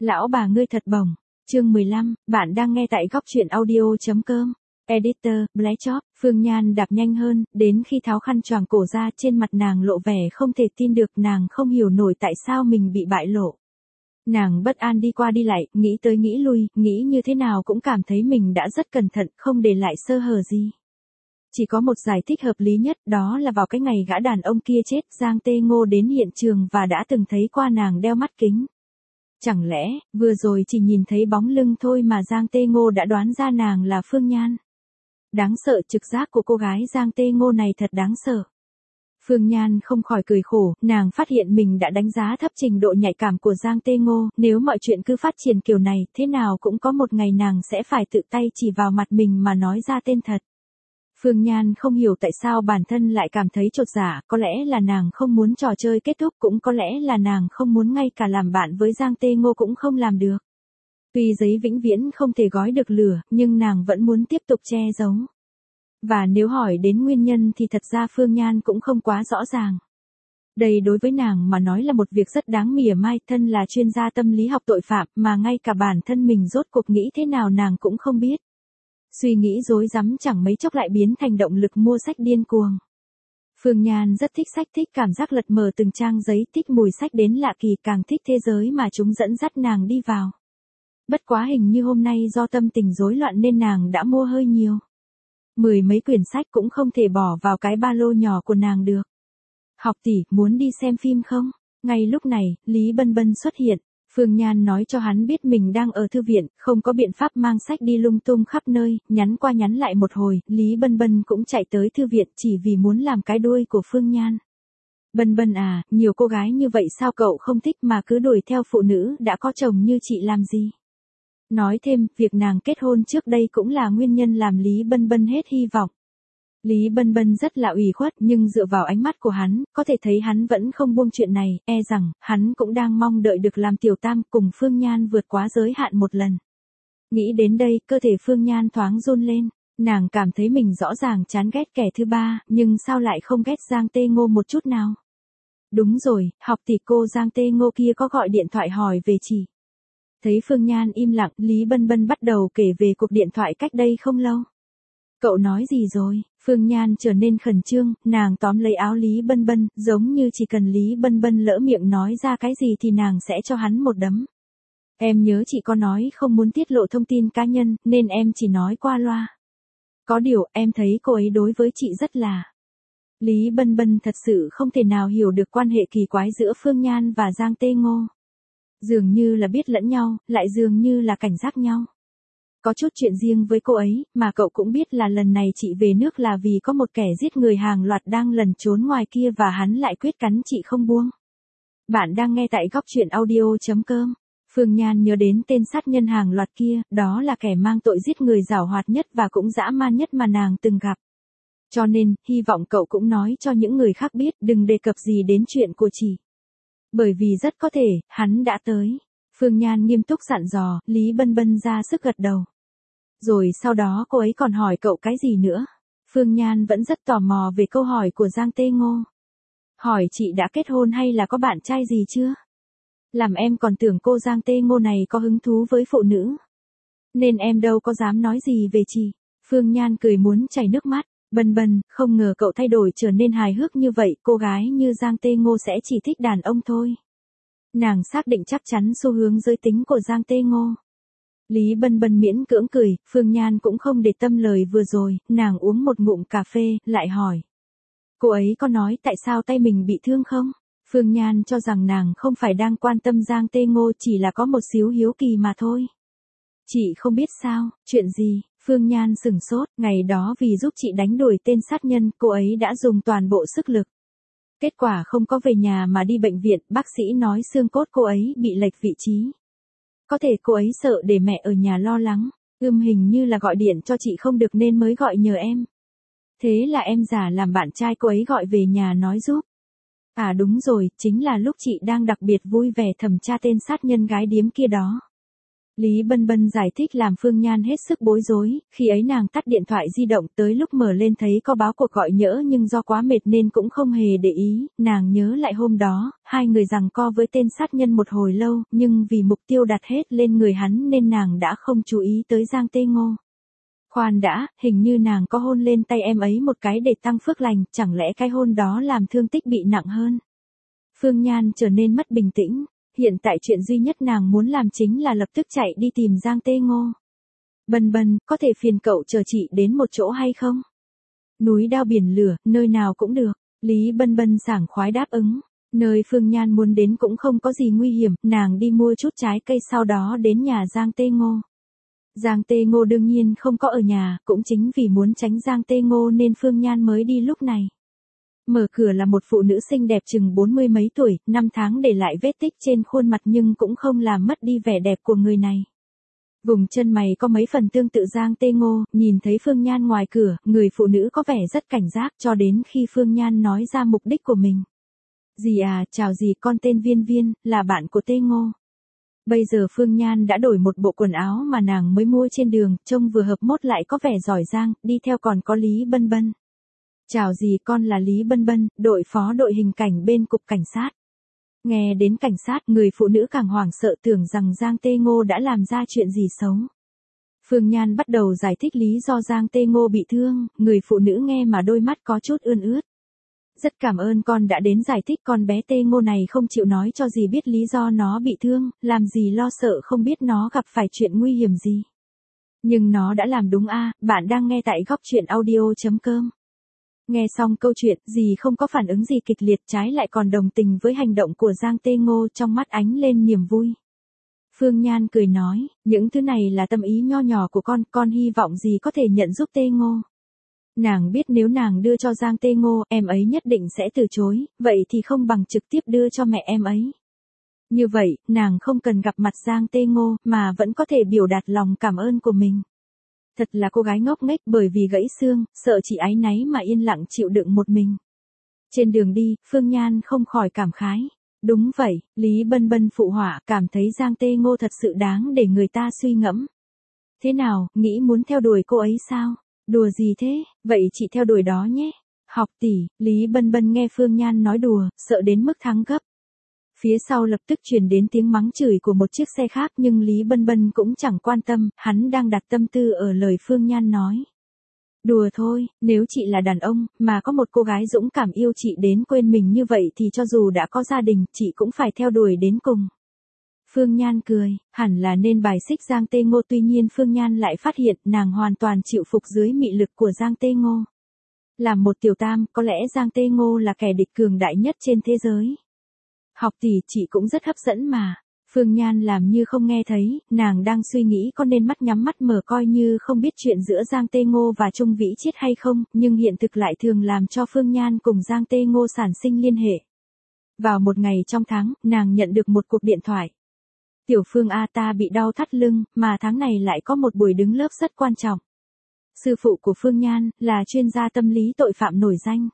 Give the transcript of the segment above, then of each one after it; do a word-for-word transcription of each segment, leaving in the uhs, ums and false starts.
Lão bà ngươi thật bổng. Chương mười lăm, bạn đang nghe tại góc truyện audio.com. Editor, Black Chop, Phương Nhan đạp nhanh hơn, đến khi tháo khăn choàng cổ ra trên mặt nàng lộ vẻ không thể tin được, nàng không hiểu nổi tại sao mình bị bại lộ. Nàng bất an đi qua đi lại, nghĩ tới nghĩ lui, nghĩ như thế nào cũng cảm thấy mình đã rất cẩn thận, không để lại sơ hở gì. Chỉ có một giải thích hợp lý nhất, đó là vào cái ngày gã đàn ông kia chết, Giang Tê Ngô đến hiện trường và đã từng thấy qua nàng đeo mắt kính. Chẳng lẽ, vừa rồi chỉ nhìn thấy bóng lưng thôi mà Giang Tê Ngô đã đoán ra nàng là Phương Nhan. Đáng sợ, trực giác của cô gái Giang Tê Ngô này thật đáng sợ. Phương Nhan không khỏi cười khổ, nàng phát hiện mình đã đánh giá thấp trình độ nhạy cảm của Giang Tê Ngô, nếu mọi chuyện cứ phát triển kiểu này, thế nào cũng có một ngày nàng sẽ phải tự tay chỉ vào mặt mình mà nói ra tên thật. Phương Nhan không hiểu tại sao bản thân lại cảm thấy chột dạ, có lẽ là nàng không muốn trò chơi kết thúc, cũng có lẽ là nàng không muốn ngay cả làm bạn với Giang Tê Ngô cũng không làm được. Tuy giấy vĩnh viễn không thể gói được lửa, nhưng nàng vẫn muốn tiếp tục che giấu. Và nếu hỏi đến nguyên nhân thì thật ra Phương Nhan cũng không quá rõ ràng. Đây đối với nàng mà nói là một việc rất đáng mỉa mai, thân là chuyên gia tâm lý học tội phạm mà ngay cả bản thân mình rốt cuộc nghĩ thế nào nàng cũng không biết. Suy nghĩ rối rắm chẳng mấy chốc lại biến thành động lực mua sách điên cuồng. Phương Nhan rất thích sách, thích cảm giác lật mở từng trang giấy, thích mùi sách đến lạ kỳ, càng thích thế giới mà chúng dẫn dắt nàng đi vào. Bất quá hình như hôm nay do tâm tình rối loạn nên nàng đã mua hơi nhiều. Mười mấy quyển sách cũng không thể bỏ vào cái ba lô nhỏ của nàng được. Học tỷ, muốn đi xem phim không? Ngay lúc này, Lý Bân Bân xuất hiện. Phương Nhan nói cho hắn biết mình đang ở thư viện, không có biện pháp mang sách đi lung tung khắp nơi, nhắn qua nhắn lại một hồi, Lý Bân Bân cũng chạy tới thư viện chỉ vì muốn làm cái đuôi của Phương Nhan. Bân Bân à, nhiều cô gái như vậy sao cậu không thích mà cứ đuổi theo phụ nữ đã có chồng như chị làm gì? Nói thêm, việc nàng kết hôn trước đây cũng là nguyên nhân làm Lý Bân Bân hết hy vọng. Lý Bân Bân rất là ủy khuất, nhưng dựa vào ánh mắt của hắn, có thể thấy hắn vẫn không buông chuyện này, e rằng, hắn cũng đang mong đợi được làm tiểu tam cùng Phương Nhan vượt quá giới hạn một lần. Nghĩ đến đây, cơ thể Phương Nhan thoáng run lên, nàng cảm thấy mình rõ ràng chán ghét kẻ thứ ba, nhưng sao lại không ghét Giang Tê Ngô một chút nào? Đúng rồi, học tỷ, cô Giang Tê Ngô kia có gọi điện thoại hỏi về chị. Thấy Phương Nhan im lặng, Lý Bân Bân bắt đầu kể về cuộc điện thoại cách đây không lâu. Cậu nói gì rồi? Phương Nhan trở nên khẩn trương, nàng tóm lấy áo Lý Bân Bân, giống như chỉ cần Lý Bân Bân lỡ miệng nói ra cái gì thì nàng sẽ cho hắn một đấm. Em nhớ chị có nói không muốn tiết lộ thông tin cá nhân, nên em chỉ nói qua loa. Có điều, em thấy cô ấy đối với chị rất là... Lý Bân Bân thật sự không thể nào hiểu được quan hệ kỳ quái giữa Phương Nhan và Giang Tê Ngô. Dường như là biết lẫn nhau, lại dường như là cảnh giác nhau. Có chút chuyện riêng với cô ấy, mà cậu cũng biết là lần này chị về nước là vì có một kẻ giết người hàng loạt đang lẩn trốn ngoài kia và hắn lại quyết cắn chị không buông. Bạn đang nghe tại góc truyện audio.com. Phương Nhan nhớ đến tên sát nhân hàng loạt kia, đó là kẻ mang tội giết người giảo hoạt nhất và cũng dã man nhất mà nàng từng gặp. Cho nên, hy vọng cậu cũng nói cho những người khác biết, đừng đề cập gì đến chuyện của chị. Bởi vì rất có thể, hắn đã tới. Phương Nhan nghiêm túc dặn dò, Lý Bân Bân ra sức gật đầu. Rồi sau đó cô ấy còn hỏi cậu cái gì nữa? Phương Nhan vẫn rất tò mò về câu hỏi của Giang Tê Ngô. Hỏi chị đã kết hôn hay là có bạn trai gì chưa? Làm em còn tưởng cô Giang Tê Ngô này có hứng thú với phụ nữ. Nên em đâu có dám nói gì về chị. Phương Nhan cười muốn chảy nước mắt. Bân Bân, không ngờ cậu thay đổi trở nên hài hước như vậy, cô gái như Giang Tê Ngô sẽ chỉ thích đàn ông thôi. Nàng xác định chắc chắn xu hướng giới tính của Giang Tê Ngô. Lý Bân Bân miễn cưỡng cười, Phương Nhan cũng không để tâm lời vừa rồi, nàng uống một ngụm cà phê, lại hỏi. Cô ấy có nói tại sao tay mình bị thương không? Phương Nhan cho rằng nàng không phải đang quan tâm Giang Tê Ngô, chỉ là có một xíu hiếu kỳ mà thôi. Chị không biết sao, chuyện gì? Phương Nhan sửng sốt, ngày đó vì giúp chị đánh đuổi tên sát nhân, cô ấy đã dùng toàn bộ sức lực. Kết quả không có về nhà mà đi bệnh viện, bác sĩ nói xương cốt cô ấy bị lệch vị trí. Có thể cô ấy sợ để mẹ ở nhà lo lắng, ưm hình như là gọi điện cho chị không được nên mới gọi nhờ em. Thế là em giả làm bạn trai cô ấy gọi về nhà nói giúp. À đúng rồi, chính là lúc chị đang đặc biệt vui vẻ thẩm tra tên sát nhân gái điếm kia đó. Lý Bân Bân giải thích làm Phương Nhan hết sức bối rối, khi ấy nàng tắt điện thoại di động tới lúc mở lên thấy có báo cuộc gọi nhỡ nhưng do quá mệt nên cũng không hề để ý, nàng nhớ lại hôm đó, hai người giằng co với tên sát nhân một hồi lâu, nhưng vì mục tiêu đặt hết lên người hắn nên nàng đã không chú ý tới Giang Tê Ngô. Khoan đã, hình như nàng có hôn lên tay em ấy một cái để tăng phước lành, chẳng lẽ cái hôn đó làm thương tích bị nặng hơn? Phương Nhan trở nên mất bình tĩnh. Hiện tại chuyện duy nhất nàng muốn làm chính là lập tức chạy đi tìm Giang Tê Ngô. Bân Bân, có thể phiền cậu chờ chị đến một chỗ hay không? Núi đao biển lửa, nơi nào cũng được. Lý Bân Bân sảng khoái đáp ứng. Nơi Phương Nhan muốn đến cũng không có gì nguy hiểm, nàng đi mua chút trái cây sau đó đến nhà Giang Tê Ngô. Giang Tê Ngô đương nhiên không có ở nhà, cũng chính vì muốn tránh Giang Tê Ngô nên Phương Nhan mới đi lúc này. Mở cửa là một phụ nữ xinh đẹp chừng bốn mươi mấy tuổi, năm tháng để lại vết tích trên khuôn mặt nhưng cũng không làm mất đi vẻ đẹp của người này. Vùng chân mày có mấy phần tương tự Giang Tê Ngô, nhìn thấy Phương Nhan ngoài cửa, người phụ nữ có vẻ rất cảnh giác cho đến khi Phương Nhan nói ra mục đích của mình. Dì à, chào dì, con tên Viên Viên, là bạn của Tê Ngô. Bây giờ Phương Nhan đã đổi một bộ quần áo mà nàng mới mua trên đường, trông vừa hợp mốt lại có vẻ giỏi giang, đi theo còn có Lý Bân Bân. Chào dì, con là Lý Bân Bân, đội phó đội hình cảnh bên cục cảnh sát. Nghe đến cảnh sát, người phụ nữ càng hoảng sợ tưởng rằng Giang Tê Ngô đã làm ra chuyện gì xấu. Phương Nhan bắt đầu giải thích lý do Giang Tê Ngô bị thương, người phụ nữ nghe mà đôi mắt có chút ươn ướt. Rất cảm ơn con đã đến giải thích, con bé Tê Ngô này không chịu nói cho dì biết lý do nó bị thương, làm dì lo sợ không biết nó gặp phải chuyện nguy hiểm gì. Nhưng nó đã làm đúng a, bạn đang nghe tại góc truyện audio chấm com. Nghe xong câu chuyện, dì không có phản ứng gì kịch liệt, trái lại còn đồng tình với hành động của Giang Tê Ngô, trong mắt ánh lên niềm vui. Phương Nhan cười nói, những thứ này là tâm ý nho nhỏ của con, con hy vọng dì có thể nhận giúp Tê Ngô. Nàng biết nếu nàng đưa cho Giang Tê Ngô, em ấy nhất định sẽ từ chối, vậy thì không bằng trực tiếp đưa cho mẹ em ấy. Như vậy, nàng không cần gặp mặt Giang Tê Ngô, mà vẫn có thể biểu đạt lòng cảm ơn của mình. Thật là cô gái ngốc nghếch, bởi vì gãy xương, sợ chị áy náy mà yên lặng chịu đựng một mình. Trên đường đi, Phương Nhan không khỏi cảm khái. Đúng vậy, Lý Bân Bân phụ họa, cảm thấy Giang Tê Ngô thật sự đáng để người ta suy ngẫm. Thế nào, nghĩ muốn theo đuổi cô ấy sao? Đùa gì thế, vậy chị theo đuổi đó nhé. Học tỷ, Lý Bân Bân nghe Phương Nhan nói đùa, sợ đến mức thắng gấp. Phía sau lập tức truyền đến tiếng mắng chửi của một chiếc xe khác, nhưng Lý Bân Bân cũng chẳng quan tâm, hắn đang đặt tâm tư ở lời Phương Nhan nói. Đùa thôi, nếu chị là đàn ông, mà có một cô gái dũng cảm yêu chị đến quên mình như vậy thì cho dù đã có gia đình, chị cũng phải theo đuổi đến cùng. Phương Nhan cười, hẳn là nên bài xích Giang Tê Ngô, tuy nhiên Phương Nhan lại phát hiện nàng hoàn toàn chịu phục dưới mị lực của Giang Tê Ngô. Làm một tiểu tam, có lẽ Giang Tê Ngô là kẻ địch cường đại nhất trên thế giới. Học tỷ, chị cũng rất hấp dẫn mà. Phương Nhan làm như không nghe thấy, nàng đang suy nghĩ có nên mắt nhắm mắt mở coi như không biết chuyện giữa Giang Tê Ngô và Trung Vĩ Chiết hay không, nhưng hiện thực lại thường làm cho Phương Nhan cùng Giang Tê Ngô sản sinh liên hệ. Vào một ngày trong tháng, nàng nhận được một cuộc điện thoại. Tiểu Phương A, ta bị đau thắt lưng, mà tháng này lại có một buổi đứng lớp rất quan trọng. Sư phụ của Phương Nhan, là chuyên gia tâm lý tội phạm nổi danh.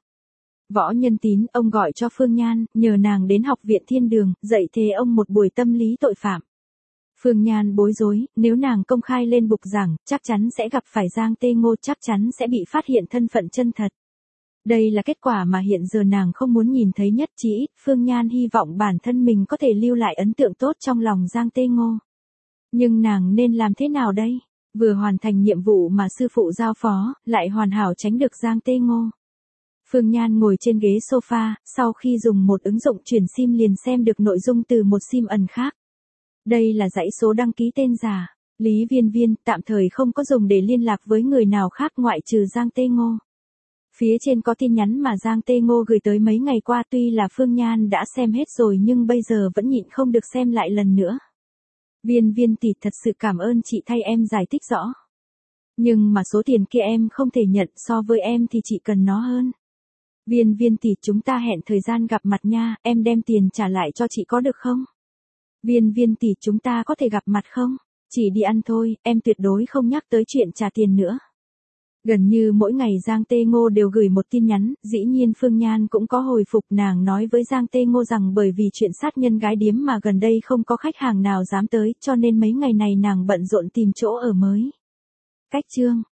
Võ Nhân Tín, ông gọi cho Phương Nhan, nhờ nàng đến học viện Thiên Đường, dạy thế ông một buổi tâm lý tội phạm. Phương Nhan bối rối, nếu nàng công khai lên bục giảng, chắc chắn sẽ gặp phải Giang Tê Ngô, chắc chắn sẽ bị phát hiện thân phận chân thật. Đây là kết quả mà hiện giờ nàng không muốn nhìn thấy nhất, chỉ ít Phương Nhan hy vọng bản thân mình có thể lưu lại ấn tượng tốt trong lòng Giang Tê Ngô. Nhưng nàng nên làm thế nào đây? Vừa hoàn thành nhiệm vụ mà sư phụ giao phó, lại hoàn hảo tránh được Giang Tê Ngô. Phương Nhan ngồi trên ghế sofa, sau khi dùng một ứng dụng chuyển sim liền xem được nội dung từ một sim ẩn khác. Đây là dãy số đăng ký tên giả, Lý Viên Viên, tạm thời không có dùng để liên lạc với người nào khác ngoại trừ Giang Tê Ngô. Phía trên có tin nhắn mà Giang Tê Ngô gửi tới mấy ngày qua, tuy là Phương Nhan đã xem hết rồi nhưng bây giờ vẫn nhịn không được xem lại lần nữa. Viên Viên tỷ, thật sự cảm ơn chị thay em giải thích rõ. Nhưng mà số tiền kia em không thể nhận, so với em thì chị cần nó hơn. Viên Viên tỷ, chúng ta hẹn thời gian gặp mặt nha, em đem tiền trả lại cho chị có được không? Viên Viên tỷ, chúng ta có thể gặp mặt không? Chỉ đi ăn thôi, em tuyệt đối không nhắc tới chuyện trả tiền nữa. Gần như mỗi ngày Giang Tê Ngô đều gửi một tin nhắn, dĩ nhiên Phương Nhan cũng có hồi phục, nàng nói với Giang Tê Ngô rằng bởi vì chuyện sát nhân gái điếm mà gần đây không có khách hàng nào dám tới, cho nên mấy ngày này nàng bận rộn tìm chỗ ở mới. Cách chương